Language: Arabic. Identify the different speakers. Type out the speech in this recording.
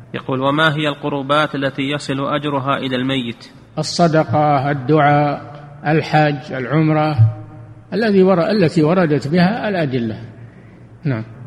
Speaker 1: يقول: وما هي القربات التي يصل أجرها إلى الميت؟
Speaker 2: الصدقة، الدعاء، الحج، العمرة، التي وردت بها الأدلة. نعم.